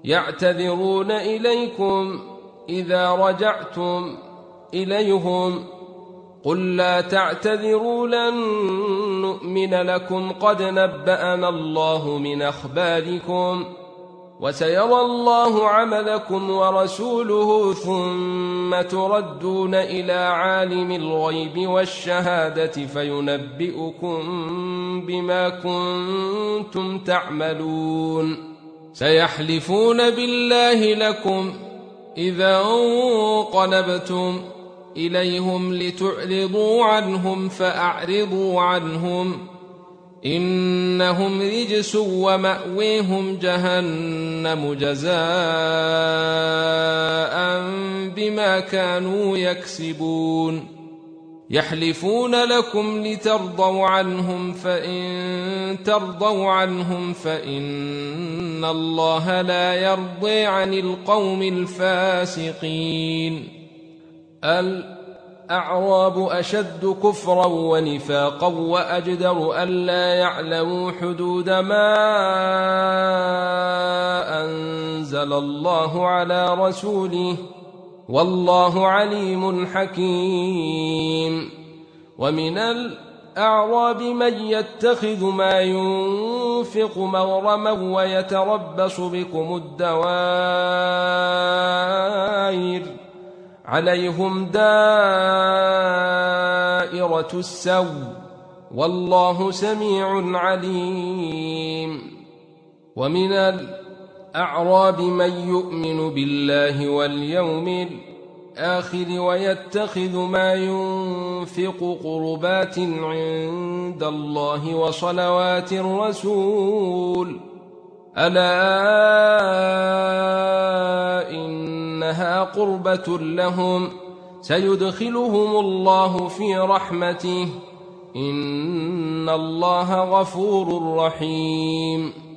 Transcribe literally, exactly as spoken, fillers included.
يعتذرون إليكم إذا رجعتم إليهم قل لا تعتذروا لن نؤمن لكم قد نبأنا الله من أخباركم وسيرى الله عملكم ورسوله ثم تردون إلى عالم الغيب والشهادة فينبئكم بما كنتم تعملون سيحلفون بالله لكم إذا انقلبتم إليهم لتعرضوا عنهم فأعرضوا عنهم إنهم رجس ومأويهم جهنم جزاء بما كانوا يكسبون يحلفون لكم لترضوا عنهم فإن ترضوا عنهم فإن الله لا يرضي عن القوم الفاسقين الأعراب أشد كفرا ونفاقا وأجدر ألا يعلموا حدود ما أنزل الله على رسوله والله عليم حكيم ومن الأعراب من يتخذ ما ينفق مغرما ويتربص بكم الدوائر عليهم دائرة السوء والله سميع عليم ومن الأعراب من يؤمن بالله واليوم الآخر ويتخذ ما ينفق قربات عند الله وصلوات الرسول ألا إنها قربة لهم سيدخلهم الله في رحمته إن الله غفور رحيم